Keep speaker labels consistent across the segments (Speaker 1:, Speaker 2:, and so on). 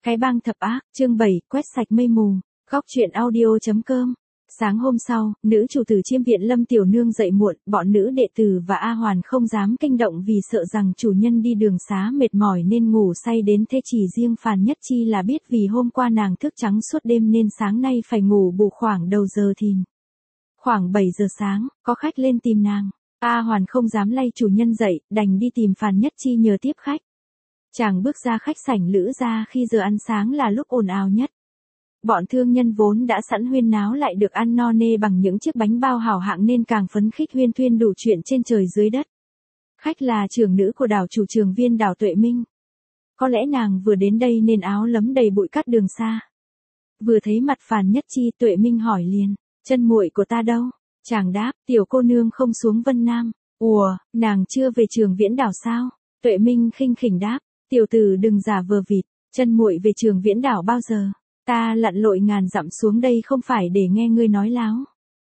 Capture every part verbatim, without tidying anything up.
Speaker 1: Cái bang thập ác, chương bảy, quét sạch mây mù. Góc truyện audio.com. Sáng hôm sau, nữ chủ tử Chiêm viện Lâm Tiểu Nương dậy muộn, bọn nữ đệ tử và A Hoàn không dám kinh động vì sợ rằng chủ nhân đi đường xá mệt mỏi nên ngủ say đến thế, chỉ riêng Phàn Nhất Chi là biết vì hôm qua nàng thức trắng suốt đêm nên sáng nay phải ngủ bù khoảng đầu giờ thìn. Khoảng bảy giờ sáng, có khách lên tìm nàng. A Hoàn không dám lay chủ nhân dậy, đành đi tìm Phàn Nhất Chi nhờ tiếp khách. Chàng bước ra khách sảnh Lữ gia khi giờ ăn sáng là lúc ồn ào nhất. Bọn thương nhân vốn đã sẵn huyên náo lại được ăn no nê bằng những chiếc bánh bao hảo hạng nên càng phấn khích huyên thuyên đủ chuyện trên trời dưới đất. Khách là trưởng nữ của đảo chủ Trường Viên đảo Tuệ Minh. Có lẽ nàng vừa đến đây nên áo lấm đầy bụi cát đường xa. Vừa thấy mặt Phàn Nhất Chi, Tuệ Minh hỏi liền, chân muội của ta đâu? Chàng đáp, tiểu cô nương không xuống Vân Nam. Ủa, nàng chưa về Trường Viễn đảo sao? Tuệ Minh khinh khỉnh đáp, tiểu tử đừng giả vờ vịt, chân muội về Trường Viễn đảo bao giờ? Ta lặn lội ngàn dặm xuống đây không phải để nghe ngươi nói láo.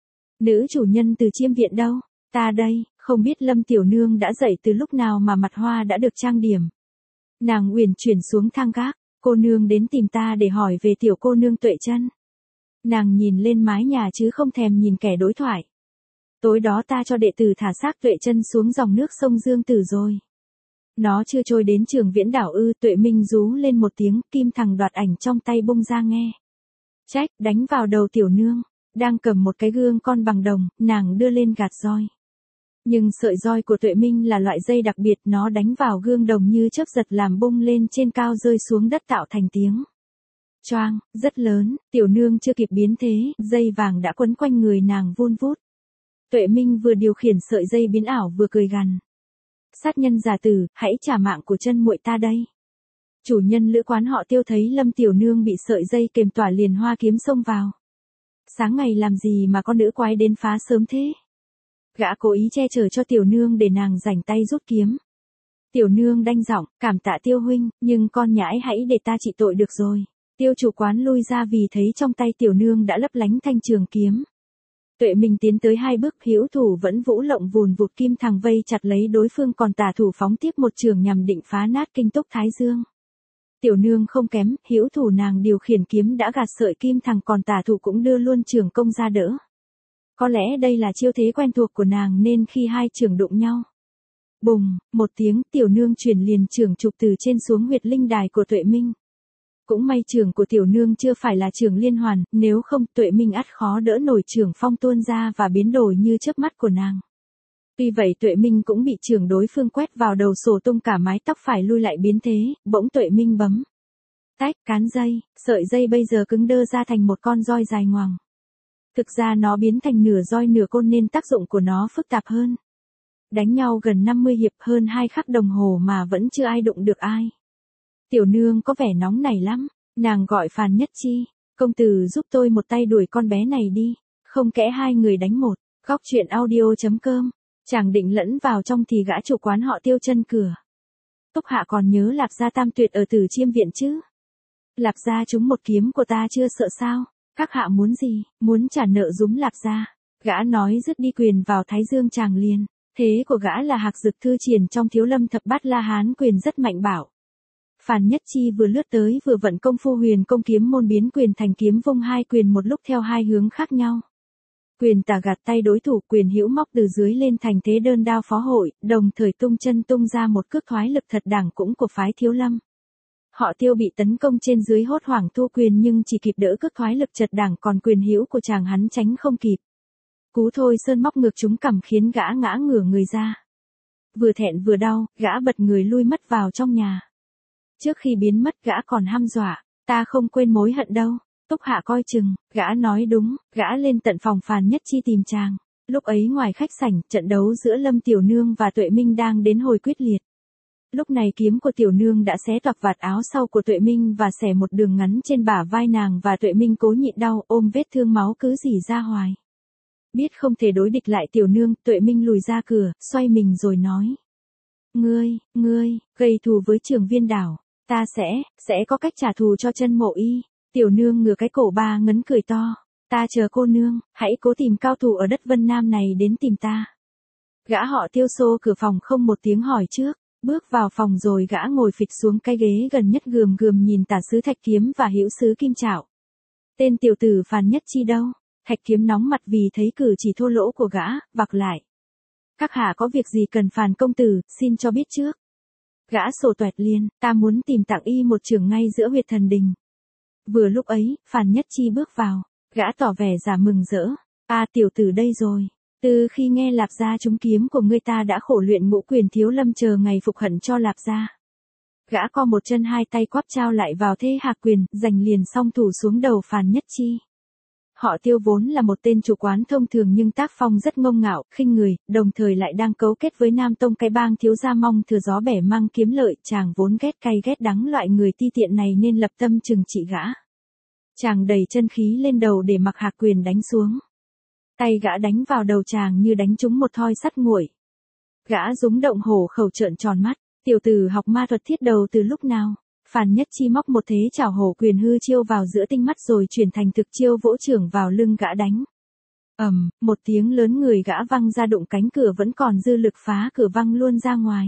Speaker 1: Nữ chủ nhân từ Chiêm viện đâu? Ta đây, không biết Lâm tiểu nương đã dậy từ lúc nào mà mặt hoa đã được trang điểm. Nàng uyển chuyển xuống thang gác, cô nương đến tìm ta để hỏi về tiểu cô nương Tuệ Chân. Nàng nhìn lên mái nhà chứ không thèm nhìn kẻ đối thoại. Tối đó ta cho đệ tử thả xác Tuệ Chân xuống dòng nước sông Dương Tử rồi. Nó chưa trôi đến Trường Viễn đảo ư? Tuệ Minh rú lên một tiếng, kim thằng đoạt ảnh trong tay bung ra nghe. Trách, đánh vào đầu tiểu nương. Đang cầm một cái gương con bằng đồng, nàng đưa lên gạt roi. Nhưng sợi roi của Tuệ Minh là loại dây đặc biệt, nó đánh vào gương đồng như chớp giật làm bung lên trên cao rơi xuống đất tạo thành tiếng choang, rất lớn. Tiểu nương chưa kịp biến thế, dây vàng đã quấn quanh người nàng vun vút. Tuệ Minh vừa điều khiển sợi dây biến ảo vừa cười gằn. Sát nhân giả tử, hãy trả mạng của chân muội ta đây. Chủ nhân lữ quán họ Tiêu thấy Lâm tiểu nương bị sợi dây kềm tỏa liền hoa kiếm xông vào. Sáng ngày làm gì mà con nữ quái đến phá sớm thế? Gã cố ý che chở cho tiểu nương để nàng rảnh tay rút kiếm. Tiểu nương đanh giọng, cảm tạ Tiêu huynh, nhưng con nhãi hãy để ta trị tội được rồi. Tiêu chủ quán lui ra vì thấy trong tay tiểu nương đã lấp lánh thanh trường kiếm. Tuệ Minh tiến tới hai bước, hữu thủ vẫn vũ lộng vùn vụt, kim thằng vây chặt lấy đối phương còn tả thủ phóng tiếp một trường nhằm định phá nát kinh túc thái dương. Tiểu nương không kém, hữu thủ nàng điều khiển kiếm đã gạt sợi kim thằng còn tả thủ cũng đưa luôn trường công ra đỡ. Có lẽ đây là chiêu thế quen thuộc của nàng nên khi hai trường đụng nhau. Bùng, một tiếng, tiểu nương chuyển liền trường chụp từ trên xuống huyệt linh đài của Tuệ Minh. Cũng may trường của tiểu nương chưa phải là trường liên hoàn, nếu không Tuệ Minh ắt khó đỡ nổi trường phong tuôn ra và biến đổi như chớp mắt của nàng. Tuy vậy Tuệ Minh cũng bị trường đối phương quét vào đầu, sổ tung cả mái tóc, phải lui lại biến thế. Bỗng Tuệ Minh bấm tách cán dây, sợi dây bây giờ cứng đơ ra thành một con roi dài ngoằng. Thực ra nó biến thành nửa roi nửa côn nên tác dụng của nó phức tạp hơn. Đánh nhau gần năm mươi hiệp, hơn hai khắc đồng hồ mà vẫn chưa ai đụng được ai. Tiểu nương có vẻ nóng nảy lắm, nàng gọi Phàn Nhất Chi, công tử giúp tôi một tay đuổi con bé này đi, không kẽ hai người đánh một. Góc truyện audio.com. Chàng định lẫn vào trong thì gã chủ quán họ Tiêu chân cửa. Túc hạ còn nhớ Lạp gia tam tuyệt ở Tử Chiêm viện chứ? Lạp gia trúng một kiếm của ta chưa sợ sao? Các hạ muốn gì? Muốn trả nợ dúm Lạp gia. Gã nói dứt đi quyền vào thái dương chàng liền. Thế của gã là Hạc Dực Thư Triển trong Thiếu Lâm Thập Bát La Hán quyền rất mạnh bạo. Phàn Nhất Chi vừa lướt tới vừa vận công phu huyền công kiếm môn biến quyền thành kiếm vung hai quyền một lúc theo hai hướng khác nhau. Quyền tả gạt tay đối thủ, quyền hữu móc từ dưới lên thành thế đơn đao phó hội, đồng thời tung chân tung ra một cước thoái lực thật đẳng cũng của phái Thiếu Lâm. Họ Tiêu bị tấn công trên dưới hốt hoảng thu quyền nhưng chỉ kịp đỡ cước thoái lực chật đẳng, còn quyền hữu của chàng hắn tránh không kịp. Cú thôi sơn móc ngược trúng cằm khiến gã ngã ngửa người ra. Vừa thẹn vừa đau, gã bật người lui mất vào trong nhà. Trước khi biến mất gã còn hăm dọa, ta không quên mối hận đâu. Túc hạ coi chừng, gã nói đúng, gã lên tận phòng Phàn Nhất Chi tìm chàng. Lúc ấy ngoài khách sảnh, trận đấu giữa Lâm tiểu nương và Tuệ Minh đang đến hồi quyết liệt. Lúc này kiếm của tiểu nương đã xé toạc vạt áo sau của Tuệ Minh và xẻ một đường ngắn trên bả vai nàng, và Tuệ Minh cố nhịn đau ôm vết thương máu cứ rỉ ra hoài. Biết không thể đối địch lại tiểu nương, Tuệ Minh lùi ra cửa, xoay mình rồi nói. Ngươi, ngươi, gây thù với Trường Viên đảo, ta sẽ, sẽ có cách trả thù cho chân mộ y. Tiểu nương ngửa cái cổ ba ngấn cười to. Ta chờ cô nương, hãy cố tìm cao thủ ở đất Vân Nam này đến tìm ta. Gã họ Tiêu xô cửa phòng không một tiếng hỏi trước. Bước vào phòng rồi gã ngồi phịch xuống cái ghế gần nhất gườm gườm nhìn Tả sứ Thạch Kiếm và Hữu sứ Kim Trảo. Tên tiểu tử Phàn Nhất Chi đâu? Thạch Kiếm nóng mặt vì thấy cử chỉ thô lỗ của gã, vặc lại. Các hạ có việc gì cần Phàn công tử, xin cho biết trước. Gã sổ toẹt liền, ta muốn tìm Tặng y một trường ngay giữa huyệt thần đình. Vừa lúc ấy, Phàn Nhất Chi bước vào, gã tỏ vẻ giả mừng rỡ. A tiểu tử đây rồi. Từ khi nghe Lạp gia trúng kiếm của ngươi ta đã khổ luyện Ngũ Quyền Thiếu Lâm chờ ngày phục hận cho Lạp gia. Gã co một chân hai tay quắp trao lại vào thế Hạc Quyền, giành liền song thủ xuống đầu Phàn Nhất Chi. Họ Tiêu vốn là một tên chủ quán thông thường nhưng tác phong rất ngông ngạo, khinh người, đồng thời lại đang cấu kết với Nam Tông cái bang thiếu gia mong thừa gió bẻ măng kiếm lợi, chàng vốn ghét cay ghét đắng loại người ti tiện này nên lập tâm trừng trị gã. Chàng đầy chân khí lên đầu để mặc Hạc Quyền đánh xuống. Tay gã đánh vào đầu chàng như đánh trúng một thoi sắt nguội. Gã rúng động hổ khẩu trợn tròn mắt, tiểu tử học ma thuật thiết đầu từ lúc nào? Phàn Nhất Chi móc một thế chảo hổ quyền hư chiêu vào giữa tinh mắt rồi chuyển thành thực chiêu vỗ chưởng vào lưng gã đánh. Ầm, um, một tiếng lớn người gã văng ra đụng cánh cửa vẫn còn dư lực phá cửa văng luôn ra ngoài.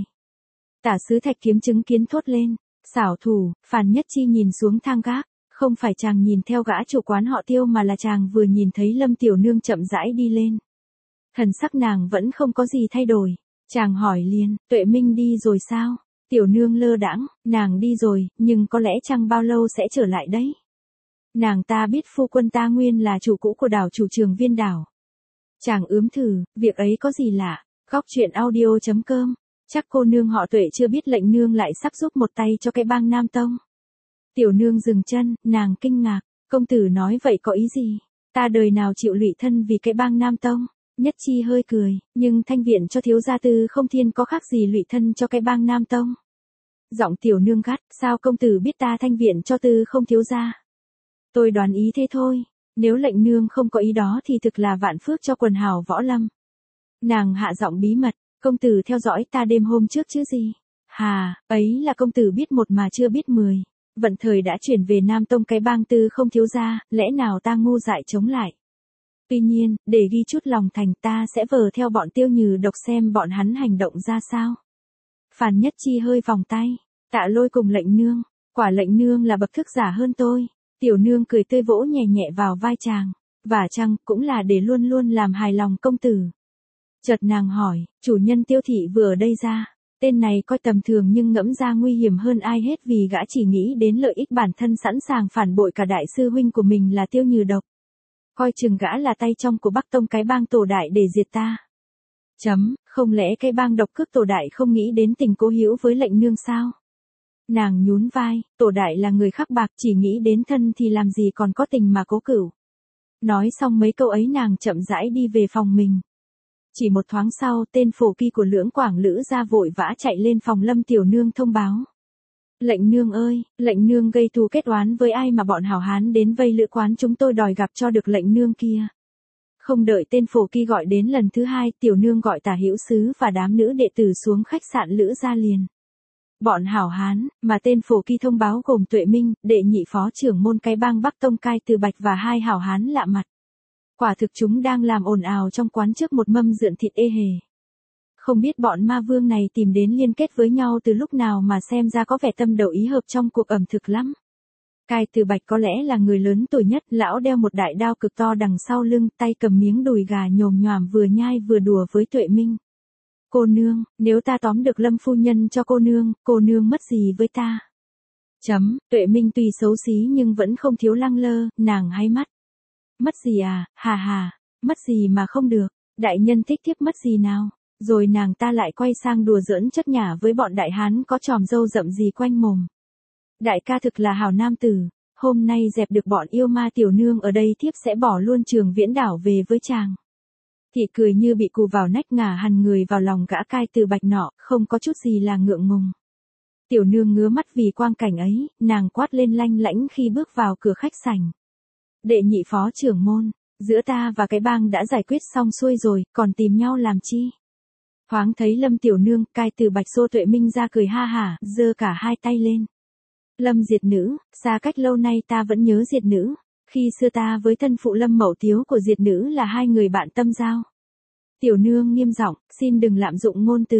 Speaker 1: Tả sứ Thạch Kiếm chứng kiến thốt lên, xảo thủ. Phàn Nhất Chi nhìn xuống thang gác, không phải chàng nhìn theo gã chủ quán họ Tiêu mà là chàng vừa nhìn thấy Lâm tiểu nương chậm rãi đi lên. Thần sắc nàng vẫn không có gì thay đổi, chàng hỏi liền, Tuệ Minh đi rồi sao? Tiểu nương lơ đãng, nàng đi rồi, nhưng có lẽ chẳng bao lâu sẽ trở lại đấy. Nàng ta biết phu quân ta nguyên là chủ cũ của đảo chủ Trường Viên đảo. Chàng ướm thử, việc ấy có gì lạ. Góc truyện audio chấm com. Chắc cô nương họ Tuệ chưa biết lệnh nương lại sắp giúp một tay cho cái bang Nam Tông. Tiểu nương dừng chân, nàng kinh ngạc, công tử nói vậy có ý gì? Ta đời nào chịu lụy thân vì cái bang Nam Tông? Nhất Chi hơi cười, nhưng thanh viện cho thiếu gia Tư Không Thiên có khác gì lụy thân cho cái bang Nam Tông. Giọng tiểu nương gắt, sao công tử biết ta thanh viện cho Tư Không thiếu gia? Tôi đoán ý thế thôi, nếu lệnh nương không có ý đó thì thực là vạn phước cho quần hào võ lâm. Nàng hạ giọng bí mật, công tử theo dõi ta đêm hôm trước chứ gì? Hà, ấy là công tử biết một mà chưa biết mười. Vận thời đã chuyển về Nam Tông cái bang Tư Không thiếu gia, lẽ nào ta ngu dại chống lại? Tuy nhiên, để ghi chút lòng thành ta sẽ vờ theo bọn Tiêu Nhừ Độc xem bọn hắn hành động ra sao. Phàn Nhất Chi hơi vòng tay, Tạ Lôi cùng lệnh nương, quả lệnh nương là bậc thức giả hơn tôi. Tiểu nương cười tươi vỗ nhẹ nhẹ vào vai chàng, và chăng cũng là để luôn luôn làm hài lòng công tử. Chợt nàng hỏi, chủ nhân Tiêu thị vừa ở đây ra, tên này coi tầm thường nhưng ngẫm ra nguy hiểm hơn ai hết vì gã chỉ nghĩ đến lợi ích bản thân sẵn sàng phản bội cả đại sư huynh của mình là Tiêu Nhừ Độc. Coi chừng gã là tay trong của Bắc Tông cái bang Tổ Đại để diệt ta. Chấm, không lẽ cái bang độc cước Tổ Đại không nghĩ đến tình cố hữu với lệnh nương sao? Nàng nhún vai, Tổ Đại là người khắc bạc chỉ nghĩ đến thân thì làm gì còn có tình mà cố cửu. Nói xong mấy câu ấy nàng chậm rãi đi về phòng mình. Chỉ một thoáng sau tên phổ kỳ của Lưỡng Quảng Lữ ra vội vã chạy lên phòng Lâm tiểu nương thông báo. Lệnh nương ơi, lệnh nương gây thù kết oán với ai mà bọn hảo hán đến vây lữ quán chúng tôi đòi gặp cho được lệnh nương kia. Không đợi tên phổ kỳ gọi đến lần thứ hai, tiểu nương gọi Tả Hữu sứ và đám nữ đệ tử xuống khách sạn Lữ gia liền. Bọn hảo hán, mà tên phổ kỳ thông báo gồm Tuệ Minh, đệ nhị phó trưởng môn cái bang Bắc Tông Cai Từ Bạch và hai hảo hán lạ mặt. Quả thực chúng đang làm ồn ào trong quán trước một mâm rượn thịt ê hề. Không biết bọn ma vương này tìm đến liên kết với nhau từ lúc nào mà xem ra có vẻ tâm đầu ý hợp trong cuộc ẩm thực lắm. Cai Từ Bạch có lẽ là người lớn tuổi nhất, lão đeo một đại đao cực to đằng sau lưng, tay cầm miếng đùi gà nhồm nhoàm vừa nhai vừa đùa với Tuệ Minh. Cô nương, nếu ta tóm được Lâm phu nhân cho cô nương, cô nương mất gì với ta? Chấm, Tuệ Minh tuy xấu xí nhưng vẫn không thiếu lăng lơ, nàng hay mắt. Mất gì à, hà hà, mất gì mà không được, đại nhân thích thiếp mất gì nào? Rồi nàng ta lại quay sang đùa giỡn chất nhả với bọn đại hán có tròm râu rậm gì quanh mồm. Đại ca thực là hảo nam tử, hôm nay dẹp được bọn yêu ma tiểu nương ở đây thiếp sẽ bỏ luôn Trường Viễn đảo về với chàng. Thị cười như bị cù vào nách ngả hằn người vào lòng gã Cai Từ Bạch nọ, không có chút gì là ngượng ngùng. Tiểu nương ngứa mắt vì quang cảnh ấy, nàng quát lên lanh lãnh khi bước vào cửa khách sảnh. Đệ nhị phó trưởng môn, giữa ta và cái bang đã giải quyết xong xuôi rồi, còn tìm nhau làm chi? Thoáng thấy Lâm tiểu nương, Cai Từ Bạch xô Tuệ Minh ra cười ha hả, giơ cả hai tay lên. Lâm diệt nữ, xa cách lâu nay ta vẫn nhớ diệt nữ, khi xưa ta với thân phụ Lâm mẫu tiếu của diệt nữ là hai người bạn tâm giao. Tiểu nương nghiêm giọng, xin đừng lạm dụng ngôn từ,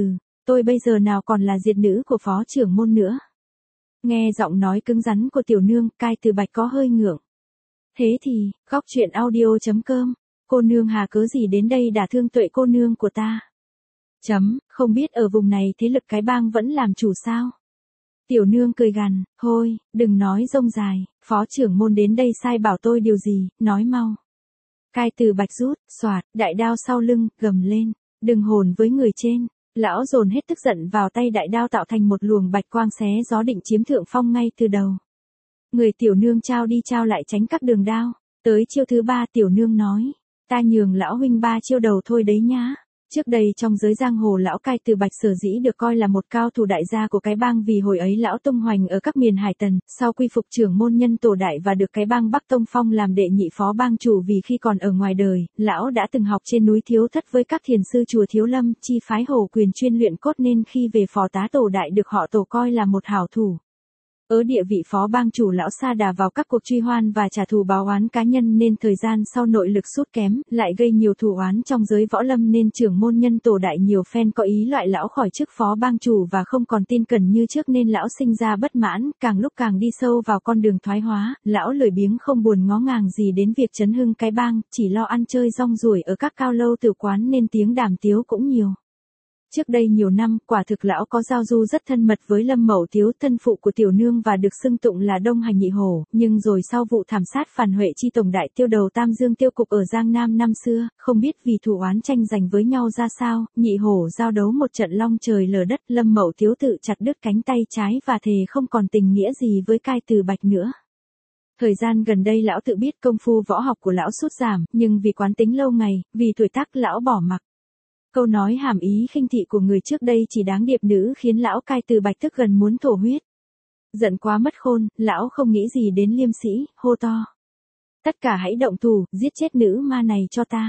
Speaker 1: tôi bây giờ nào còn là diệt nữ của phó trưởng môn nữa. Nghe giọng nói cứng rắn của tiểu nương, Cai Từ Bạch có hơi ngượng. Thế thì, góc truyện audio.com, cô nương hà cớ gì đến đây đả thương Tuệ cô nương của ta? Chấm, không biết ở vùng này thế lực cái bang vẫn làm chủ sao? Tiểu nương cười gằn, thôi, đừng nói rông dài, phó trưởng môn đến đây sai bảo tôi điều gì, nói mau. Cai Từ Bạch rút, xoạt, đại đao sau lưng, gầm lên, đừng hồn với người trên. Lão dồn hết tức giận vào tay đại đao tạo thành một luồng bạch quang xé gió định chiếm thượng phong ngay từ đầu. Người tiểu nương trao đi trao lại tránh các đường đao. Tới chiêu thứ ba tiểu nương nói, ta nhường lão huynh ba chiêu đầu thôi đấy nhá. Trước đây trong giới giang hồ lão Cai Từ Bạch sở dĩ được coi là một cao thủ đại gia của cái bang vì hồi ấy lão tung hoành ở các miền hải tần, sau quy phục trưởng môn nhân tổ đại và được cái bang Bắc Tông phong làm đệ nhị phó bang chủ vì khi còn ở ngoài đời, lão đã từng học trên núi Thiếu Thất với các thiền sư chùa Thiếu Lâm, chi phái Hồ Quyền chuyên luyện cốt nên khi về phó tá tổ đại được họ tổ coi là một hảo thủ. Ở địa vị phó bang chủ lão sa đà vào các cuộc truy hoan và trả thù báo oán cá nhân nên thời gian sau nội lực sút kém, lại gây nhiều thù oán trong giới võ lâm nên trưởng môn nhân tổ đại nhiều phen có ý loại lão khỏi chức phó bang chủ và không còn tin cẩn như trước nên lão sinh ra bất mãn, càng lúc càng đi sâu vào con đường thoái hóa, lão lười biếng không buồn ngó ngàng gì đến việc chấn hưng cái bang, chỉ lo ăn chơi rong ruổi ở các cao lâu tử quán nên tiếng đàm tiếu cũng nhiều. Trước đây nhiều năm, quả thực lão có giao du rất thân mật với Lâm Mậu Tiếu, thân phụ của tiểu nương và được xưng tụng là Đông Hành Nhị Hổ, nhưng rồi sau vụ thảm sát phản Huệ chi tổng đại tiêu đầu Tam Dương tiêu cục ở Giang Nam năm xưa, không biết vì thù oán tranh giành với nhau ra sao, Nhị Hổ giao đấu một trận long trời lở đất, Lâm Mậu Tiếu tự chặt đứt cánh tay trái và thề không còn tình nghĩa gì với Cai Từ Bạch nữa. Thời gian gần đây lão tự biết công phu võ học của lão sút giảm, nhưng vì quán tính lâu ngày, vì tuổi tác lão bỏ mặc. Câu nói hàm ý khinh thị của người trước đây chỉ đáng điệp nữ khiến lão Cai Từ Bạch tức gần muốn thổ huyết. Giận quá mất khôn, lão không nghĩ gì đến liêm sĩ, hô to. Tất cả hãy động thủ, giết chết nữ ma này cho ta.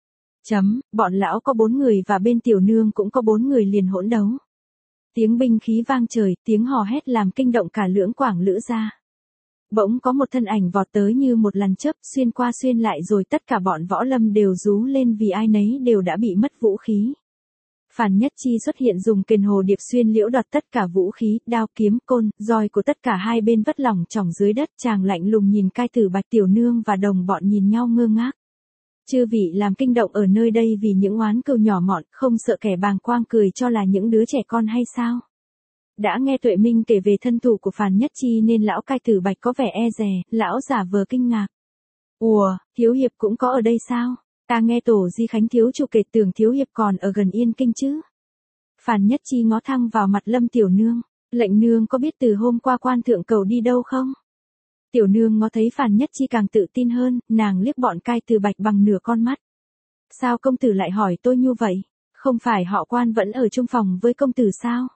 Speaker 1: Chấm, bọn lão có bốn người và bên tiểu nương cũng có bốn người liền hỗn đấu. Tiếng binh khí vang trời, tiếng hò hét làm kinh động cả lưỡng quảng lữ gia. Bỗng có một thân ảnh vọt tới như một lần chớp xuyên qua xuyên lại rồi tất cả bọn võ lâm đều rú lên vì ai nấy đều đã bị mất vũ khí. Phàn Nhất Chi xuất hiện dùng kềnh hồ điệp xuyên liễu đoạt tất cả vũ khí, đao kiếm, côn, roi của tất cả hai bên vất lỏng trỏng dưới đất. Chàng lạnh lùng nhìn Cai Từ Bạch tiểu nương và đồng bọn nhìn nhau ngơ ngác. Chư vị làm kinh động ở nơi đây vì những oán cừu nhỏ mọn, không sợ kẻ bàng quang cười cho là những đứa trẻ con hay sao? Đã nghe Tuệ Minh kể về thân thủ của Phàn Nhất Chi nên lão Cai Từ Bạch có vẻ e dè, lão giả vờ kinh ngạc. Ủa, Thiếu Hiệp cũng có ở đây sao? Ta nghe Tổ Di Khánh thiếu chủ kể tưởng Thiếu Hiệp còn ở gần Yên Kinh chứ? Phàn Nhất Chi ngó thăng vào mặt Lâm tiểu nương, lệnh nương có biết từ hôm qua quan thượng cầu đi đâu không? Tiểu nương ngó thấy Phàn Nhất Chi càng tự tin hơn, nàng liếc bọn Cai Từ Bạch bằng nửa con mắt. Sao công tử lại hỏi tôi như vậy? Không phải họ Quan vẫn ở chung phòng với công tử sao?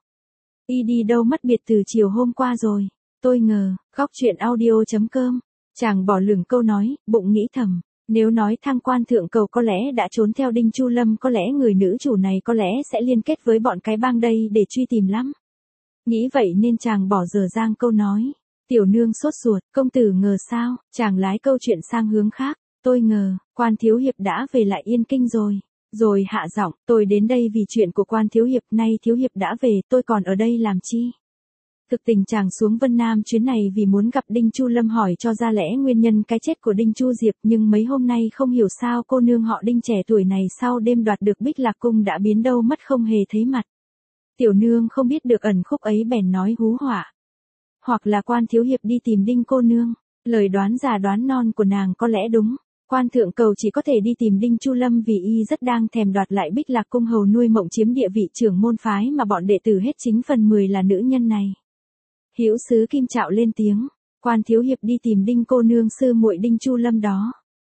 Speaker 1: Y đi đâu mất biệt từ chiều hôm qua rồi, tôi ngờ, góc truyện audio.com, chàng bỏ lửng câu nói, bụng nghĩ thầm, nếu nói thăng quan thượng cầu có lẽ đã trốn theo Đinh Chu Lâm có lẽ người nữ chủ này có lẽ sẽ liên kết với bọn cái bang đây để truy tìm lắm. Nghĩ vậy nên chàng bỏ dở dang câu nói, tiểu nương sốt ruột, công tử ngờ sao, chàng lái câu chuyện sang hướng khác, tôi ngờ, Quan thiếu hiệp đã về lại Yên Kinh rồi. Rồi hạ giọng, tôi đến đây vì chuyện của Quan thiếu hiệp, nay thiếu hiệp đã về, tôi còn ở đây làm chi? Thực tình chàng xuống Vân Nam chuyến này vì muốn gặp Đinh Chu Lâm hỏi cho ra lẽ nguyên nhân cái chết của Đinh Chu Diệp, nhưng mấy hôm nay không hiểu sao cô nương họ Đinh trẻ tuổi này sau đêm đoạt được Bích Lạc Cung đã biến đâu mất không hề thấy mặt. Tiểu nương không biết được ẩn khúc ấy bèn nói hú họa. Hoặc là Quan thiếu hiệp đi tìm Đinh cô nương, lời đoán già đoán non của nàng có lẽ đúng. Quan thượng cầu chỉ có thể đi tìm Đinh Chu Lâm vì y rất đang thèm đoạt lại Bích Lạc Cung hầu nuôi mộng chiếm địa vị trưởng môn phái mà bọn đệ tử hết chính phần mười là nữ nhân này. Hữu sứ Kim Trạo lên tiếng, Quan thiếu hiệp đi tìm Đinh cô nương sư muội Đinh Chu Lâm đó.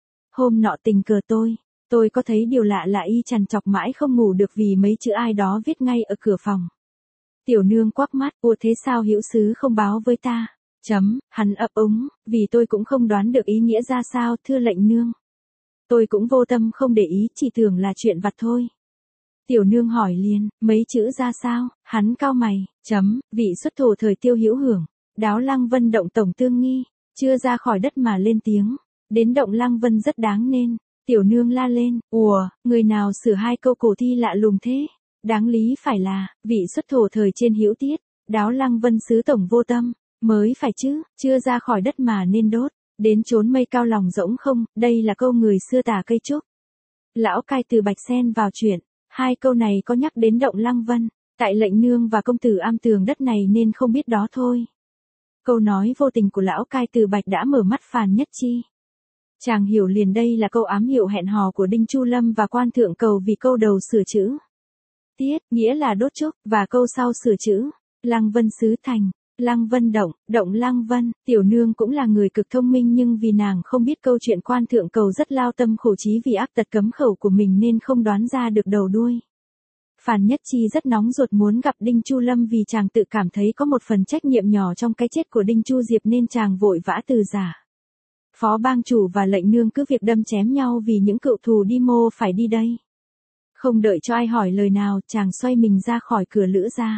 Speaker 1: Hôm nọ tình cờ tôi, tôi có thấy điều lạ là y trằn trọc mãi không ngủ được vì mấy chữ ai đó viết ngay ở cửa phòng. Tiểu nương quắc mắt, ủa thế sao hữu sứ không báo với ta? Chấm, hắn ấp úng, vì tôi cũng không đoán được ý nghĩa ra sao, thưa lệnh nương. Tôi cũng vô tâm không để ý, chỉ tưởng là chuyện vặt thôi. Tiểu nương hỏi liền, mấy chữ ra sao, hắn cau mày, chấm, vị xuất thổ thời Tiêu Hữu Hưởng, đáo Lăng Vân động tổng tương nghi, chưa ra khỏi đất mà lên tiếng, đến động Lăng Vân rất đáng nên. Tiểu nương la lên, ùa, người nào sửa hai câu cổ thi lạ lùng thế? Đáng lý phải là, vị xuất thổ thời trên hữu tiết, đáo Lăng Vân sứ tổng vô tâm, mới phải chứ, chưa ra khỏi đất mà nên đốt, đến chốn mây cao lòng rỗng không, đây là câu người xưa tả cây trúc. Lão cai từ Bạch Sen vào chuyện, hai câu này có nhắc đến động Lăng Vân, tại lệnh nương và công tử am tường đất này nên không biết đó thôi. Câu nói vô tình của lão cai từ Bạch đã mở mắt Phàn Nhất Chi. Chàng hiểu liền đây là câu ám hiệu hẹn hò của Đinh Chu Lâm và quan thượng cầu vì câu đầu sửa chữ tiết, nghĩa là đốt trúc, và câu sau sửa chữ Lăng Vân xứ thành, Lăng Vân động, động Lăng Vân. Tiểu nương cũng là người cực thông minh nhưng vì nàng không biết câu chuyện quan thượng cầu rất lao tâm khổ trí vì ác tật cấm khẩu của mình nên không đoán ra được đầu đuôi. Phàn Nhất Chi rất nóng ruột muốn gặp Đinh Chu Lâm vì chàng tự cảm thấy có một phần trách nhiệm nhỏ trong cái chết của Đinh Chu Diệp nên chàng vội vã từ giả. Phó bang chủ và lệnh nương cứ việc đâm chém nhau vì những cựu thù đi mô phải đi đây. Không đợi cho ai hỏi lời nào, chàng xoay mình ra khỏi cửa lữ ra.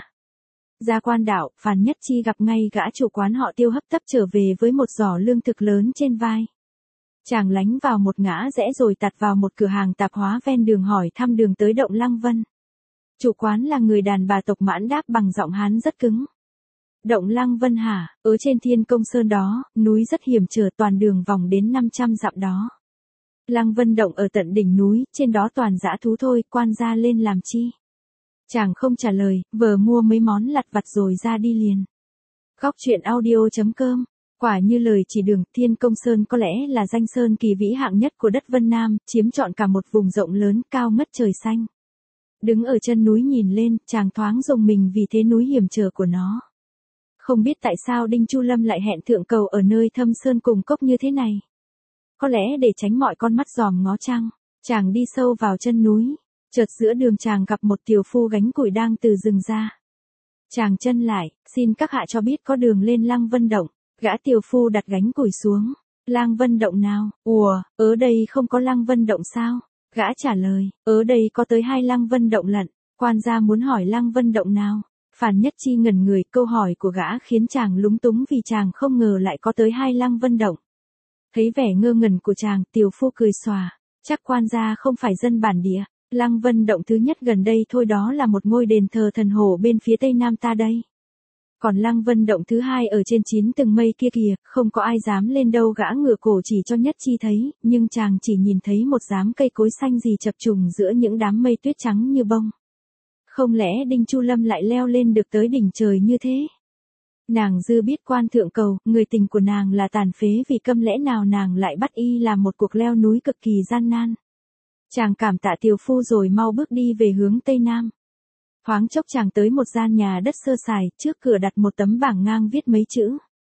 Speaker 1: Ra quan đạo, Phàn Nhất Chi gặp ngay gã chủ quán họ Tiêu hấp tấp trở về với một giỏ lương thực lớn trên vai. Chàng lánh vào một ngã rẽ rồi tạt vào một cửa hàng tạp hóa ven đường hỏi thăm đường tới động Lăng Vân. Chủ quán là người đàn bà tộc Mãn đáp bằng giọng Hán rất cứng. Động Lăng Vân hả, ở trên Thiên Công Sơn đó, núi rất hiểm trở toàn đường vòng đến năm trăm dặm đó. Lăng Vân động ở tận đỉnh núi, trên đó toàn dã thú thôi, quan gia lên làm chi? Chàng không trả lời, vờ mua mấy món lặt vặt rồi ra đi liền. Góc truyện audio chấm com. Quả như lời chỉ đường, Thiên Công Sơn có lẽ là danh sơn kỳ vĩ hạng nhất của đất Vân Nam, chiếm trọn cả một vùng rộng lớn cao ngất trời xanh. Đứng ở chân núi nhìn lên, chàng thoáng rùng mình vì thế núi hiểm trở của nó. Không biết tại sao Đinh Chu Lâm lại hẹn thượng cầu ở nơi thâm sơn cùng cốc như thế này. Có lẽ để tránh mọi con mắt dòm ngó chăng, chàng đi sâu vào chân núi. Chợt giữa đường chàng gặp một tiểu phu gánh củi đang từ rừng ra. Chàng chân lại, xin các hạ cho biết có đường lên Lăng Vân động. Gã tiểu phu đặt gánh củi xuống. Lăng Vân động nào? Ùa, ở đây không có Lăng Vân động sao? Gã trả lời, ở đây có tới hai Lăng Vân động lận. Quan gia muốn hỏi Lăng Vân động nào? Phàn Nhất Chi ngẩn người, câu hỏi của gã khiến chàng lúng túng vì chàng không ngờ lại có tới hai Lăng Vân động. Thấy vẻ ngơ ngẩn của chàng, tiểu phu cười xòa, chắc quan gia không phải dân bản địa. Lăng Vân động thứ nhất gần đây thôi đó là một ngôi đền thờ thần hổ bên phía tây nam ta đây. Còn Lăng Vân động thứ hai ở trên chín tầng mây kia kìa, không có ai dám lên đâu. Gã ngửa cổ chỉ cho Nhất Chi thấy, nhưng chàng chỉ nhìn thấy một đám cây cối xanh gì chập trùng giữa những đám mây tuyết trắng như bông. Không lẽ Đinh Chu Lâm lại leo lên được tới đỉnh trời như thế? Nàng dư biết quan thượng cầu, người tình của nàng là tàn phế vì câm lẽ nào nàng lại bắt y làm một cuộc leo núi cực kỳ gian nan. Chàng cảm tạ tiểu phu rồi mau bước đi về hướng tây nam. Thoáng chốc chàng tới một gian nhà đất sơ sài, trước cửa đặt một tấm bảng ngang viết mấy chữ.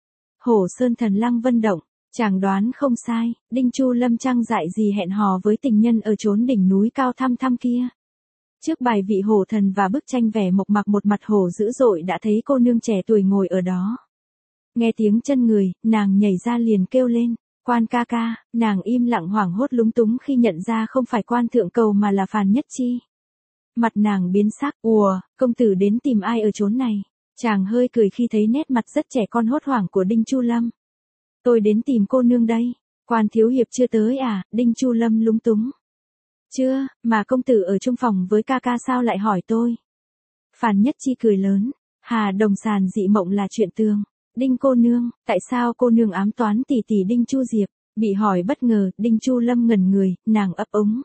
Speaker 1: Hổ Sơn Thần Lăng Vân Động. Chàng đoán không sai, Đinh Chu Lâm trăng dại gì hẹn hò với tình nhân ở chốn đỉnh núi cao thăm thăm kia. Trước bài vị hổ thần và bức tranh vẻ mộc mạc một mặt hổ dữ dội đã thấy cô nương trẻ tuổi ngồi ở đó. Nghe tiếng chân người, nàng nhảy ra liền kêu lên, quan ca ca. Nàng im lặng hoảng hốt lúng túng khi nhận ra không phải quan thượng cầu mà là Phàn Nhất Chi. Mặt nàng biến sắc, ùa, công tử đến tìm ai ở chốn này? Chàng hơi cười khi thấy nét mặt rất trẻ con hốt hoảng của Đinh Chu Lâm. Tôi đến tìm cô nương đây. Quan thiếu hiệp chưa tới à? Đinh Chu Lâm lúng túng. Chưa, mà công tử ở chung phòng với ca ca sao lại hỏi tôi? Phàn Nhất Chi cười lớn, Hà Đồng Sàn dị mộng là chuyện tường. Đinh cô nương, tại sao cô nương ám toán tỷ tỷ Đinh Chu Diệp? Bị hỏi bất ngờ, Đinh Chu Lâm ngẩn người, nàng ấp úng.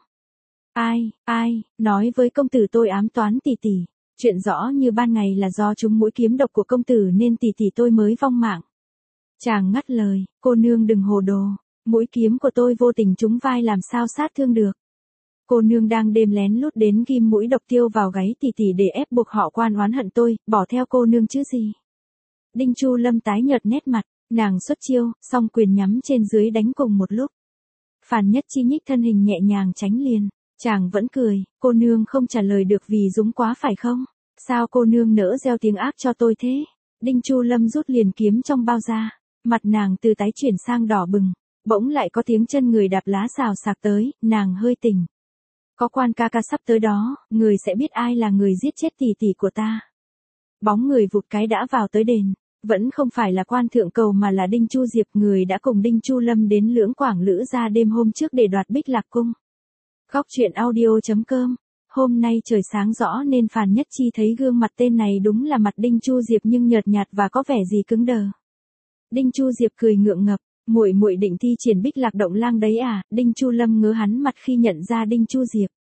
Speaker 1: Ai, ai, nói với công tử tôi ám toán tỷ tỷ. Chuyện rõ như ban ngày là do trúng mũi kiếm độc của công tử nên tỷ tỷ tôi mới vong mạng. Chàng ngắt lời, cô nương đừng hồ đồ, mũi kiếm của tôi vô tình trúng vai làm sao sát thương được. Cô nương đang đêm lén lút đến ghim mũi độc tiêu vào gáy tỷ tỷ để ép buộc họ quan oán hận tôi, bỏ theo cô nương chứ gì. Đinh Chu Lâm tái nhợt nét mặt, nàng xuất chiêu, song quyền nhắm trên dưới đánh cùng một lúc. Phàn Nhất Chi nhích thân hình nhẹ nhàng tránh liền, chàng vẫn cười, cô nương không trả lời được vì dũng quá phải không? Sao cô nương nỡ gieo tiếng ác cho tôi thế? Đinh Chu Lâm rút liền kiếm trong bao ra, mặt nàng từ tái chuyển sang đỏ bừng, bỗng lại có tiếng chân người đạp lá xào xạc tới, nàng hơi tỉnh. Có quan ca ca sắp tới đó, người sẽ biết ai là người giết chết tỷ tỷ của ta. Bóng người vụt cái đã vào tới đền, vẫn không phải là quan thượng cầu mà là Đinh Chu Diệp, người đã cùng Đinh Chu Lâm đến Lưỡng Quảng Lữ Gia đêm hôm trước để đoạt Bích Lạc Cung. Góc truyện audio chấm com hôm nay trời sáng rõ nên Phàn Nhất Chi thấy gương mặt tên này đúng là mặt Đinh Chu Diệp nhưng nhợt nhạt và có vẻ gì cứng đờ. Đinh Chu Diệp cười ngượng ngập, muội muội định thi triển Bích Lạc Động Lang đấy à? Đinh Chu Lâm ngớ hắn mặt khi nhận ra Đinh Chu Diệp.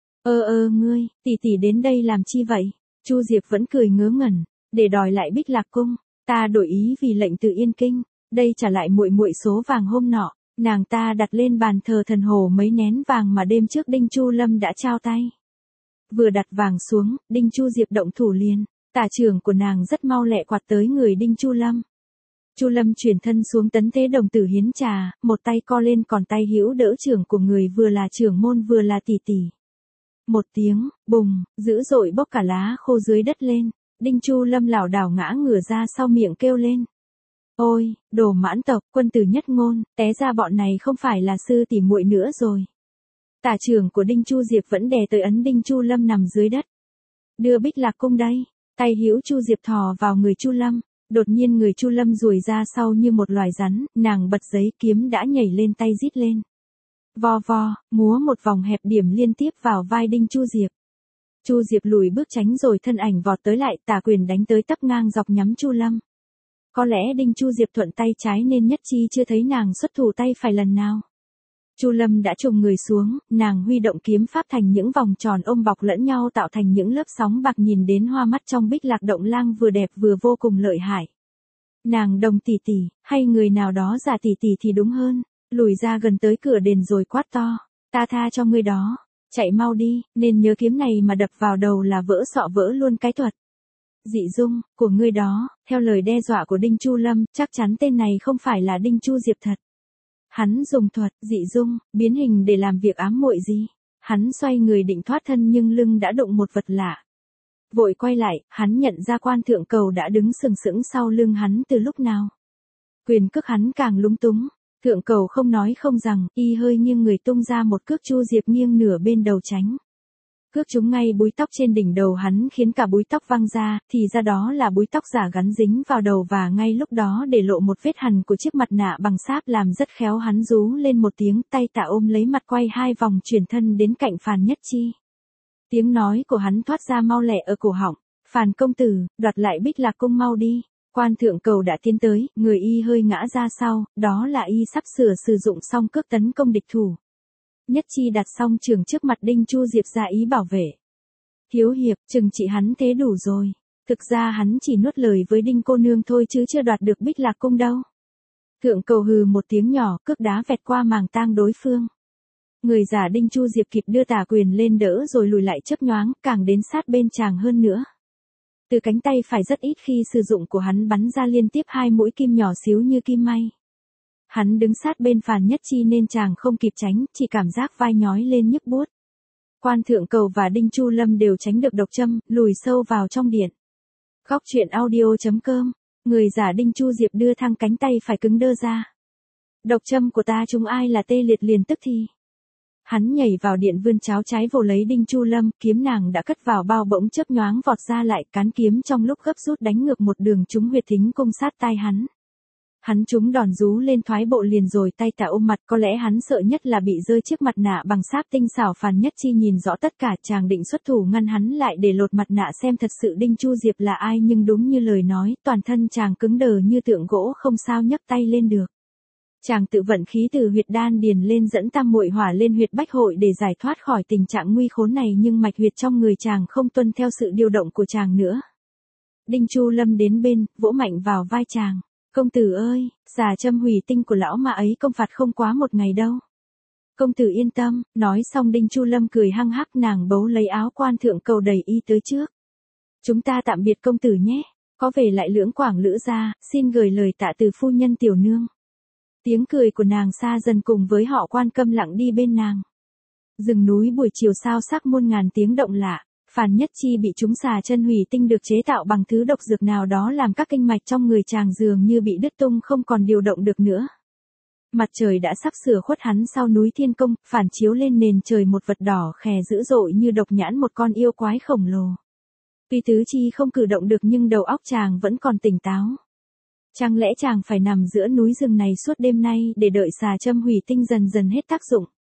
Speaker 1: Ơ ơ ngươi, tỷ tỷ đến đây làm chi vậy? Chu Diệp vẫn cười ngớ ngẩn, để đòi lại Bích Lạc Cung, ta đổi ý vì lệnh từ Yên Kinh, đây trả lại muội muội số vàng hôm nọ, nàng ta đặt lên bàn thờ thần hồ mấy nén vàng mà đêm trước Đinh Chu Lâm đã trao tay. Vừa đặt vàng xuống, Đinh Chu Diệp động thủ liền, tả trưởng của nàng rất mau lẹ quạt tới người Đinh Chu Lâm. Chu Lâm chuyển thân xuống tấn thế đồng tử hiến trà, một tay co lên còn tay hữu đỡ trưởng của người vừa là trưởng môn vừa là tỷ tỷ. Một tiếng, bùng, dữ dội bốc cả lá khô dưới đất lên, Đinh Chu Lâm lảo đảo ngã ngửa ra sau miệng kêu lên. Ôi, đồ mãn tộc, quân tử nhất ngôn, té ra bọn này không phải là sư tỷ muội nữa rồi. Tả trưởng của Đinh Chu Diệp vẫn đè tới ấn Đinh Chu Lâm nằm dưới đất. Đưa Bích Lạc Cung đây, tay hữu Chu Diệp thò vào người Chu Lâm, đột nhiên người Chu Lâm rùi ra sau như một loài rắn, nàng bật giấy kiếm đã nhảy lên tay rít lên. Vo vo, múa một vòng hẹp điểm liên tiếp vào vai Đinh Chu Diệp. Chu Diệp lùi bước tránh rồi thân ảnh vọt tới lại, tả quyền đánh tới tấp ngang dọc nhắm Chu Lâm. Có lẽ Đinh Chu Diệp thuận tay trái nên Nhất Chi chưa thấy nàng xuất thủ tay phải lần nào. Chu Lâm đã trùng người xuống, nàng huy động kiếm pháp thành những vòng tròn ôm bọc lẫn nhau tạo thành những lớp sóng bạc nhìn đến hoa mắt trong Bích Lạc Động Lang vừa đẹp vừa vô cùng lợi hại. Nàng Đồng tỷ tỷ, hay người nào đó giả tỷ tỷ thì đúng hơn, lùi ra gần tới cửa đền rồi quát to, ta tha cho ngươi đó, chạy mau đi, nên nhớ kiếm này mà đập vào đầu là vỡ sọ vỡ luôn cái thuật. Dị dung, của ngươi đó, theo lời đe dọa của Đinh Chu Lâm, chắc chắn tên này không phải là Đinh Chu Diệp thật. Hắn dùng thuật, dị dung, biến hình để làm việc ám muội gì? Hắn xoay người định thoát thân nhưng lưng đã đụng một vật lạ. Vội quay lại, hắn nhận ra Quan Thượng Cầu đã đứng sừng sững sau lưng hắn từ lúc nào. Quyền cước hắn càng lúng túng. Thượng Cầu không nói không rằng, y hơi nghiêng người tung ra một cước Chu Diệp nghiêng nửa bên đầu tránh. Cước trúng ngay búi tóc trên đỉnh đầu hắn khiến cả búi tóc văng ra, thì ra đó là búi tóc giả gắn dính vào đầu và ngay lúc đó để lộ một vết hằn của chiếc mặt nạ bằng sáp làm rất khéo hắn rú lên một tiếng tay tạ ôm lấy mặt quay hai vòng chuyển thân đến cạnh Phàn Nhất Chi. Tiếng nói của hắn thoát ra mau lẹ ở cổ họng, Phàn công tử, đoạt lại Bích Lạc Cung mau đi. Quan Thượng Cầu đã tiến tới, người y hơi ngã ra sau, đó là y sắp sửa sử dụng xong cước tấn công địch thủ. Nhất Chi đặt xong trường trước mặt Đinh Chu Diệp ra ý bảo vệ. Thiếu hiệp, chừng trị hắn thế đủ rồi. Thực ra hắn chỉ nuốt lời với Đinh cô nương thôi chứ chưa đoạt được Bích Lạc Cung đâu. Thượng Cầu hừ một tiếng nhỏ, cước đá vẹt qua màng tang đối phương. Người giả Đinh Chu Diệp kịp đưa tả quyền lên đỡ rồi lùi lại chớp nhoáng, càng đến sát bên chàng hơn nữa. Từ cánh tay phải rất ít khi sử dụng của hắn bắn ra liên tiếp hai mũi kim nhỏ xíu như kim may. Hắn đứng sát bên Phàn Nhất Chi nên chàng không kịp tránh, chỉ cảm giác vai nhói lên nhức buốt. Quan Thượng Cầu và Đinh Chu Lâm đều tránh được độc châm, lùi sâu vào trong điện. Góc truyện audio chấm com, người giả Đinh Chu Diệp đưa thăng cánh tay phải cứng đơ ra. Độc châm của ta chúng ai là tê liệt liền tức thì. Hắn nhảy vào điện vươn cháo trái vồ lấy Đinh Chu Lâm, kiếm nàng đã cất vào bao bỗng chớp nhoáng vọt ra lại, cán kiếm trong lúc gấp rút đánh ngược một đường trúng huyệt thính cung sát tai hắn. Hắn trúng đòn rú lên thoái bộ liền rồi tay tả ôm mặt, có lẽ hắn sợ nhất là bị rơi chiếc mặt nạ bằng sáp tinh xảo. Phàn Nhất Chi nhìn rõ tất cả, chàng định xuất thủ ngăn hắn lại để lột mặt nạ xem thật sự Đinh Chu Diệp là ai nhưng đúng như lời nói, toàn thân chàng cứng đờ như tượng gỗ không sao nhấc tay lên được. Chàng tự vận khí từ huyệt đan điền lên dẫn tam muội hỏa lên huyệt bách hội để giải thoát khỏi tình trạng nguy khốn này nhưng mạch huyệt trong người chàng không tuân theo sự điều động của chàng nữa. Đinh Chu Lâm đến bên, vỗ mạnh vào vai chàng. Công tử ơi, xà châm hủy tinh của lão mà ấy công phạt không quá một ngày đâu. Công tử yên tâm, nói xong Đinh Chu Lâm cười hăng hắc nàng bấu lấy áo Quan Thượng Cầu đẩy y tới trước. Chúng ta tạm biệt công tử nhé, có về lại Lưỡng Quảng Lữ gia, xin gửi lời tạ từ phu nhân tiểu nương. Tiếng cười của nàng xa dần cùng với họ Quan câm lặng đi bên nàng. Rừng núi buổi chiều sao sắc muôn ngàn tiếng động lạ. Phàn Nhất Chi bị trúng xà chân hủy tinh được chế tạo bằng thứ độc dược nào đó làm các kinh mạch trong người chàng dường như bị đứt tung không còn điều động được nữa. Mặt trời đã sắp sửa khuất hắn sau núi Thiên Công, phản chiếu lên nền trời một vật đỏ khè dữ dội như độc nhãn một con yêu quái khổng lồ. Tuy tứ chi không cử động được nhưng đầu óc chàng vẫn còn tỉnh táo. Chẳng lẽ chàng phải nằm giữa núi rừng này suốt đêm nay để đợi xà châm hủy tinh dần dần hết tác dụng?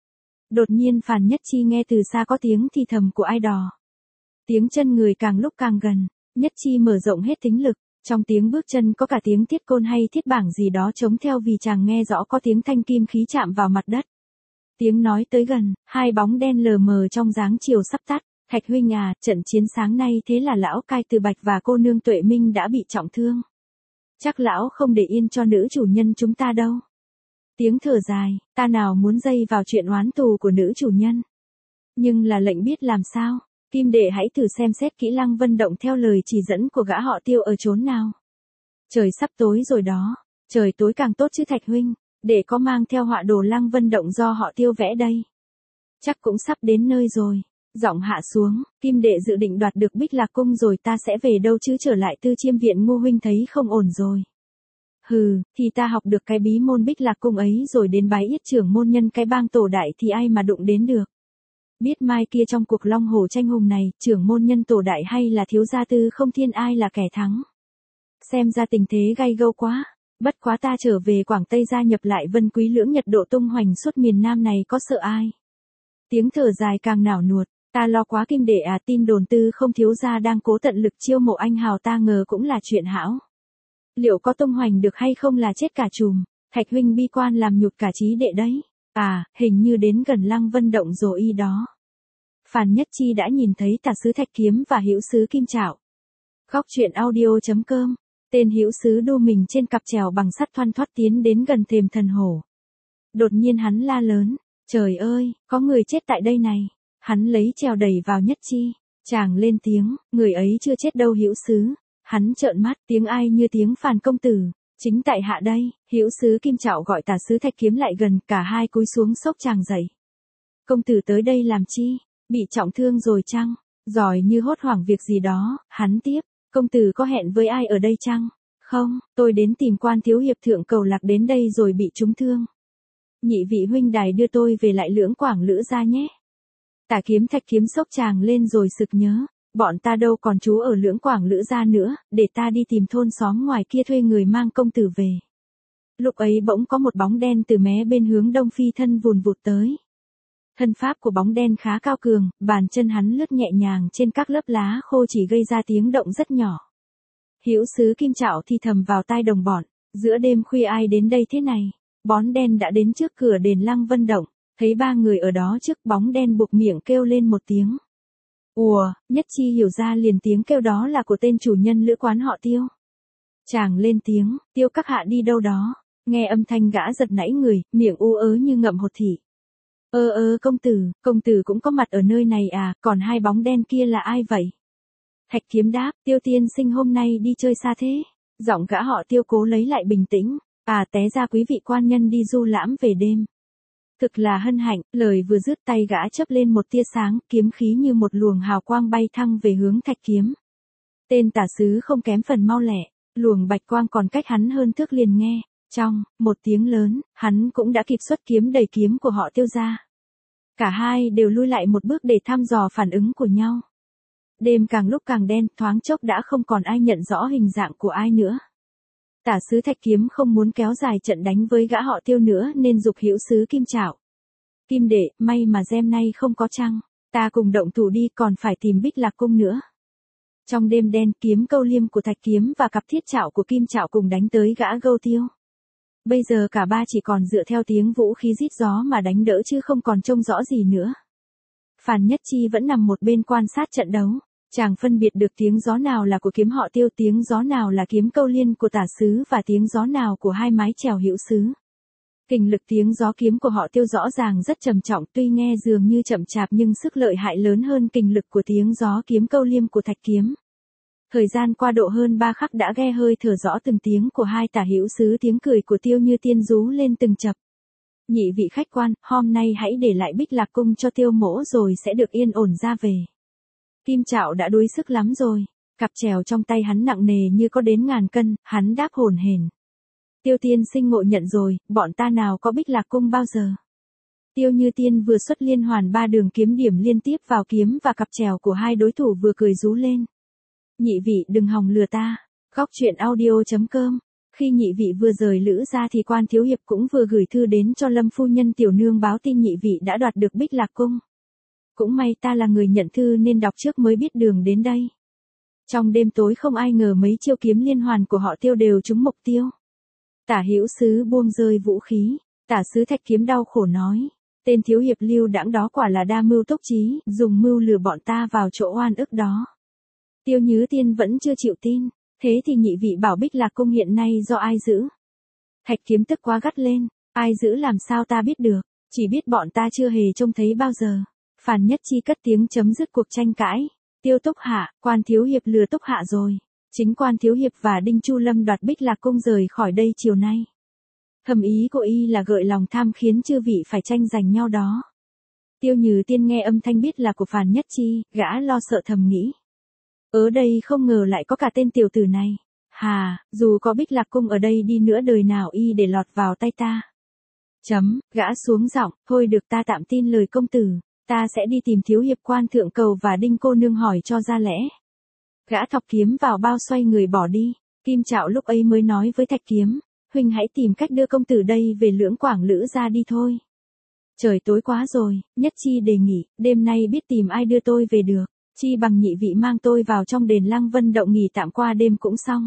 Speaker 1: Đột nhiên Phàn Nhất Chi nghe từ xa có tiếng thì thầm của ai đó. Tiếng chân người càng lúc càng gần, Nhất Chi mở rộng hết thính lực, trong tiếng bước chân có cả tiếng thiết côn hay thiết bảng gì đó chống theo vì chàng nghe rõ có tiếng thanh kim khí chạm vào mặt đất. Tiếng nói tới gần, hai bóng đen lờ mờ trong dáng chiều sắp tắt. Thạch huynh à, trận chiến sáng nay thế là lão Cai Từ Bạch và cô nương Tuệ Minh đã bị trọng thương. Chắc lão không để yên cho nữ chủ nhân chúng ta đâu. Tiếng thở dài, ta nào muốn dây vào chuyện oán tù của nữ chủ nhân. Nhưng là lệnh biết làm sao, Kim Đệ hãy thử xem xét kỹ Lăng Vân Động theo lời chỉ dẫn của gã họ Tiêu ở chốn nào. Trời sắp tối rồi đó, trời tối càng tốt chứ Thạch huynh, để có mang theo họa đồ Lăng Vân Động do họ Tiêu vẽ đây. Chắc cũng sắp đến nơi rồi. Giọng hạ xuống, Kim Đệ dự định đoạt được Bích Lạc Cung rồi ta sẽ về đâu chứ trở lại Tư Chiêm Viện Ngô huynh thấy không ổn rồi. Hừ, thì ta học được cái bí môn Bích Lạc Cung ấy rồi đến bái yết trưởng môn nhân cái bang tổ đại thì ai mà đụng đến được. Biết mai kia trong cuộc long hổ tranh hùng này, trưởng môn nhân tổ đại hay là thiếu gia Tư Không Thiên ai là kẻ thắng. Xem ra tình thế gay gâu quá, bất quá ta trở về Quảng Tây gia nhập lại Vân Quý Lưỡng Nhật độ tung hoành suốt miền Nam này có sợ ai. Tiếng thở dài càng nảo nuột. Ta lo quá Kim Đệ à, tin đồn Tư Không thiếu gia đang cố tận lực chiêu mộ anh hào ta ngờ cũng là chuyện hão. Liệu có tung hoành được hay không là chết cả chùm, Thạch huynh bi quan làm nhụt cả trí đệ đấy. À, hình như đến gần Lăng Vân Động rồi y đó. Phàn Nhất Chi đã nhìn thấy tả sứ Thạch Kiếm và hữu sứ Kim Trảo. Góc truyện audio chấm com, tên hữu sứ đu mình trên cặp chèo bằng sắt thoăn thoắt tiến đến gần thềm thần hổ. Đột nhiên hắn la lớn, trời ơi, có người chết tại đây này. Hắn lấy chèo đẩy vào Nhất Chi, chàng lên tiếng, người ấy chưa chết đâu hữu sứ. Hắn trợn mắt, tiếng ai như tiếng Phàn công tử, chính tại hạ đây. Hữu sứ Kim Trảo gọi tả sứ Thạch Kiếm lại gần, cả hai cúi xuống xốc chàng dậy. Công tử tới đây làm chi, bị trọng thương rồi chăng? Giỏi như hốt hoảng việc gì đó, hắn tiếp, công tử có hẹn với ai ở đây chăng? Không, tôi đến tìm Quan thiếu hiệp Thượng Cầu Lạc đến đây rồi bị trúng thương. Nhị vị huynh đài đưa tôi về lại Lưỡng Quảng Lữ gia nhé. Tả Kiếm Thạch Kiếm sốc chàng lên rồi sực nhớ, bọn ta đâu còn trú ở Lưỡng Quảng Lữ gia nữa, để ta đi tìm thôn xóm ngoài kia thuê người mang công tử về. Lúc ấy bỗng có một bóng đen từ mé bên hướng đông phi thân vùn vụt tới. Thân pháp của bóng đen khá cao cường, bàn chân hắn lướt nhẹ nhàng trên các lớp lá khô chỉ gây ra tiếng động rất nhỏ. Hữu sứ Kim Trảo thì thầm vào tai đồng bọn, giữa đêm khuya ai đến đây thế này? Bóng đen đã đến trước cửa đền Lăng Vân Động. Thấy ba người ở đó trước, bóng đen buộc miệng kêu lên một tiếng. Ùa, Nhất Chi hiểu ra liền tiếng kêu đó là của tên chủ nhân lữ quán họ Tiêu. Chàng lên tiếng, Tiêu các hạ đi đâu đó, nghe âm thanh gã giật nảy người, miệng u ớ như ngậm hột thị. Ơ ơ công tử, công tử cũng có mặt ở nơi này à, còn hai bóng đen kia là ai vậy? Thạch Kiếm đáp, Tiêu tiên sinh hôm nay đi chơi xa thế. Giọng gã họ Tiêu cố lấy lại bình tĩnh, à té ra quý vị quan nhân đi du lãm về đêm. Thực là hân hạnh, lời vừa dứt tay gã chớp lên một tia sáng, kiếm khí như một luồng hào quang bay thăng về hướng Thạch Kiếm. Tên tả sứ không kém phần mau lẹ, luồng bạch quang còn cách hắn hơn thước liền nghe, trong một tiếng lớn, hắn cũng đã kịp xuất kiếm đẩy kiếm của họ Tiêu ra. Cả hai đều lui lại một bước để thăm dò phản ứng của nhau. Đêm càng lúc càng đen, thoáng chốc đã không còn ai nhận rõ hình dạng của ai nữa. Tả sứ Thạch Kiếm không muốn kéo dài trận đánh với gã họ Tiêu nữa nên giục hữu sứ Kim Trảo. Kim đệ, may mà gem nay không có trăng, ta cùng động thủ đi, còn phải tìm Bích Lạc Cung nữa. Trong đêm đen, kiếm câu liêm của Thạch Kiếm và cặp thiết trảo của Kim Trảo cùng đánh tới gã gâu Tiêu. Bây giờ cả ba chỉ còn dựa theo tiếng vũ khí rít gió mà đánh đỡ chứ không còn trông rõ gì nữa. Phàn Nhất Chi vẫn nằm một bên quan sát trận đấu. Chàng phân biệt được tiếng gió nào là của kiếm họ Tiêu, tiếng gió nào là kiếm câu liên của tả sứ và tiếng gió nào của hai mái chèo hữu sứ. Kình lực tiếng gió kiếm của họ Tiêu rõ ràng rất trầm trọng, tuy nghe dường như chậm chạp nhưng sức lợi hại lớn hơn kình lực của tiếng gió kiếm câu liêm của Thạch Kiếm. Thời gian qua độ hơn ba khắc đã nghe hơi thở rõ từng tiếng của hai tả hữu sứ, tiếng cười của Tiêu như tiên rú lên từng chập. Nhị vị khách quan, hôm nay hãy để lại Bích Lạc Cung cho Tiêu mỗ rồi sẽ được yên ổn ra về. Kim Trảo đã đuối sức lắm rồi, cặp chèo trong tay hắn nặng nề như có đến ngàn cân, hắn đáp hồn hển. Tiêu tiên sinh ngộ nhận rồi, bọn ta nào có Bích Lạc Cung bao giờ. Tiêu Như Tiên vừa xuất liên hoàn ba đường kiếm điểm liên tiếp vào kiếm và cặp chèo của hai đối thủ vừa cười rú lên. Nhị vị đừng hòng lừa ta. Góc truyện audio chấm com Khi nhị vị vừa rời Lữ ra thì Quan thiếu hiệp cũng vừa gửi thư đến cho Lâm phu nhân tiểu nương báo tin nhị vị đã đoạt được Bích Lạc cung. Cũng may ta là người nhận thư nên đọc trước mới biết đường đến đây. Trong đêm tối không ai ngờ mấy chiêu kiếm liên hoàn của họ Tiêu đều trúng mục tiêu. Tả Hữu Sứ buông rơi vũ khí, Tả Sứ Thạch Kiếm đau khổ nói, tên thiếu hiệp lưu đãng đó quả là đa mưu túc trí, dùng mưu lừa bọn ta vào chỗ oan ức đó. Tiêu Nhứ Tiên vẫn chưa chịu tin, thế thì nhị vị bảo Bích Lạc cung hiện nay do ai giữ? Thạch Kiếm tức quá gắt lên, ai giữ làm sao ta biết được, chỉ biết bọn ta chưa hề trông thấy bao giờ. Phàn Nhất Chi cất tiếng chấm dứt cuộc tranh cãi. Tiêu Túc Hạ, Quan thiếu hiệp lừa Túc Hạ rồi. Chính Quan thiếu hiệp và Đinh Chu Lâm đoạt Bích Lạc cung rời khỏi đây chiều nay. Thầm ý của y là gợi lòng tham khiến chư vị phải tranh giành nhau đó. Tiêu Nhừ Tiên nghe âm thanh biết là của Phàn Nhất Chi, gã lo sợ thầm nghĩ. Ở đây không ngờ lại có cả tên tiểu tử này. Hà, dù có Bích Lạc cung ở đây đi nữa đời nào y để lọt vào tay ta. Chấm, gã xuống giọng, thôi được ta tạm tin lời công tử. Ta sẽ đi tìm thiếu hiệp Quan thượng cầu và Đinh cô nương hỏi cho ra lẽ. Gã thọc kiếm vào bao xoay người bỏ đi. Kim Trạo lúc ấy mới nói với Thạch Kiếm, huynh hãy tìm cách đưa công tử đây về Lưỡng Quảng Lữ ra đi thôi. Trời tối quá rồi, Nhất Chi đề nghị, đêm nay biết tìm ai đưa tôi về được, chi bằng nhị vị mang tôi vào trong đền Lăng Vân Động nghỉ tạm qua đêm cũng xong.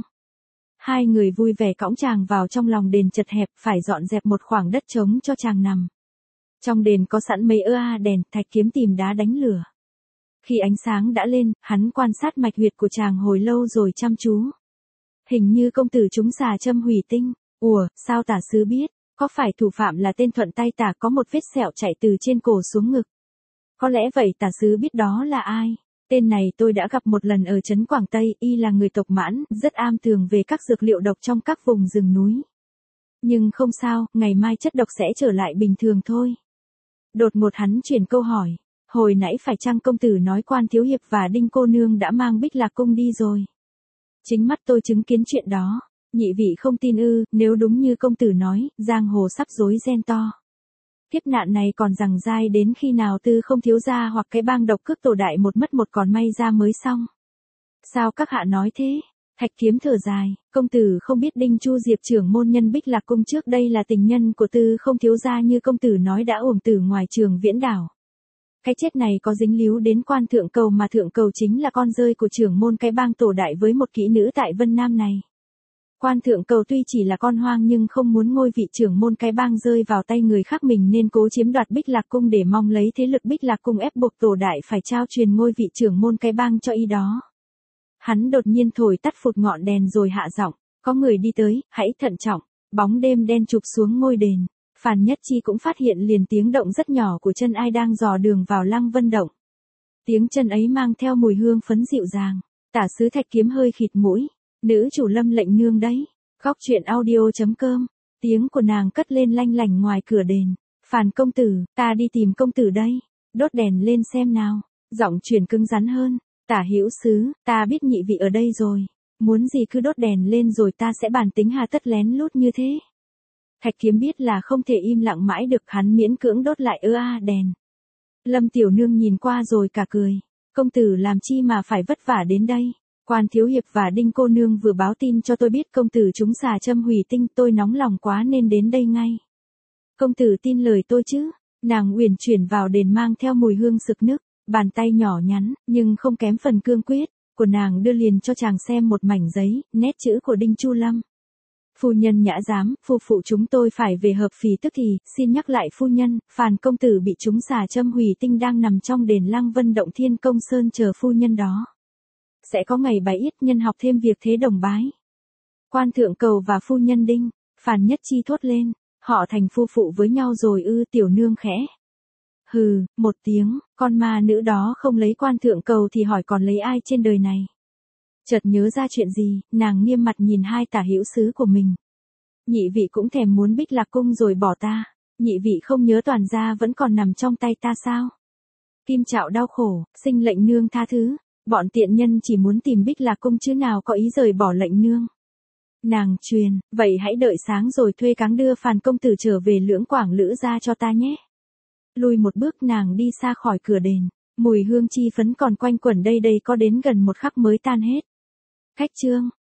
Speaker 1: Hai người vui vẻ cõng chàng vào trong lòng đền chật hẹp, phải dọn dẹp một khoảng đất trống cho chàng nằm. Trong đền có sẵn mấy ơ a đèn, Thạch Kiếm tìm đá đánh lửa. Khi ánh sáng đã lên, hắn quan sát mạch huyệt của chàng hồi lâu rồi chăm chú. Hình như công tử trúng xà châm hủy tinh. Ủa, sao Tả Sứ biết? Có phải thủ phạm là tên thuận tay tả có một vết sẹo chạy từ trên cổ xuống ngực? Có lẽ vậy Tả Sứ biết đó là ai? Tên này tôi đã gặp một lần ở trấn Quảng Tây, y là người tộc Mãn, rất am tường về các dược liệu độc trong các vùng rừng núi. Nhưng không sao, ngày mai chất độc sẽ trở lại bình thường thôi. Đột ngột hắn chuyển câu hỏi, hồi nãy phải chăng công tử nói Quan thiếu hiệp và Đinh cô nương đã mang Bích Lạc cung đi rồi? Chính mắt tôi chứng kiến chuyện đó. Nhị vị không tin ư? Nếu đúng như công tử nói, giang hồ sắp rối ren to. Kiếp nạn này còn giằng dai đến khi nào Tư Không thiếu gia hoặc cái bang độc cước tổ đại một mất một còn may ra mới xong. Sao các hạ nói thế? Thạch Kiếm thở dài, công tử không biết Đinh Chu Diệp trưởng môn nhân Bích Lạc cung trước đây là tình nhân của Tư Không thiếu gia như công tử nói đã uổng tử ngoài Trường Viễn đảo. Cái chết này có dính líu đến Quan thượng cầu mà thượng cầu chính là con rơi của trưởng môn cái bang tổ đại với một kỹ nữ tại Vân Nam này. Quan thượng cầu tuy chỉ là con hoang nhưng không muốn ngôi vị trưởng môn cái bang rơi vào tay người khác mình nên cố chiếm đoạt Bích Lạc cung để mong lấy thế lực Bích Lạc cung ép buộc tổ đại phải trao truyền ngôi vị trưởng môn cái bang cho y đó. Hắn đột nhiên thổi tắt phụt ngọn đèn rồi hạ giọng, có người đi tới, hãy thận trọng. Bóng đêm đen chụp xuống ngôi đền. Phàn Nhất Chi cũng phát hiện liền tiếng động rất nhỏ của chân ai đang dò đường vào Lăng Vân Động. Tiếng chân ấy mang theo mùi hương phấn dịu dàng. Tả Sứ Thạch Kiếm hơi khịt mũi. Nữ chủ Lâm lệnh nương đấy. Góc truyện audio chấm com. Tiếng của nàng cất lên lanh lảnh ngoài cửa đền. Phàn công tử, ta đi tìm công tử đây. Đốt đèn lên xem nào. Giọng truyền cứng rắn hơn. Tả Hữu Sứ, ta biết nhị vị ở đây rồi. Muốn gì cứ đốt đèn lên rồi ta sẽ bàn tính hà tất lén lút như thế. Thạch Kiếm biết là không thể im lặng mãi được, hắn miễn cưỡng đốt lại ơ a đèn. Lâm tiểu nương nhìn qua rồi cả cười. Công tử làm chi mà phải vất vả đến đây? Quan thiếu hiệp và Đinh cô nương vừa báo tin cho tôi biết công tử trúng xà châm hủy tinh, tôi nóng lòng quá nên đến đây ngay. Công tử tin lời tôi chứ? Nàng uyển chuyển vào đền mang theo mùi hương sực nức, bàn tay nhỏ nhắn, nhưng không kém phần cương quyết, của nàng đưa liền cho chàng xem một mảnh giấy, nét chữ của Đinh Chu Lâm. Phu nhân nhã giám, phu phụ chúng tôi phải về hợp phì tức thì, xin nhắc lại phu nhân, Phàn công tử bị trúng xà châm hủy tinh đang nằm trong đền Lăng Vân Động Thiên Công Sơn chờ phu nhân đó. Sẽ có ngày bài yết nhân học thêm việc thế đồng bái. Quan thượng cầu và phu nhân Đinh, Phàn Nhất Chi thốt lên, họ thành phu phụ với nhau rồi ư? Tiểu nương khẽ. Hừ, một tiếng, con ma nữ đó không lấy quan thượng cầu thì hỏi còn lấy ai trên đời này. Chợt nhớ ra chuyện gì, nàng nghiêm mặt nhìn hai Tả Hữu Sứ của mình. Nhị vị cũng thèm muốn Bích Lạc cung rồi bỏ ta, nhị vị không nhớ toàn gia vẫn còn nằm trong tay ta sao? Kim Trạo đau khổ, xin lệnh nương tha thứ, bọn tiện nhân chỉ muốn tìm Bích Lạc cung chứ nào có ý rời bỏ lệnh nương. Nàng truyền, vậy hãy đợi sáng rồi thuê cáng đưa Phàn công tử trở về Lưỡng Quảng Lữ ra cho ta nhé. Lùi một bước nàng đi xa khỏi cửa đền, mùi hương chi phấn còn quanh quẩn đây đây có đến gần một khắc mới tan hết. Khách trương,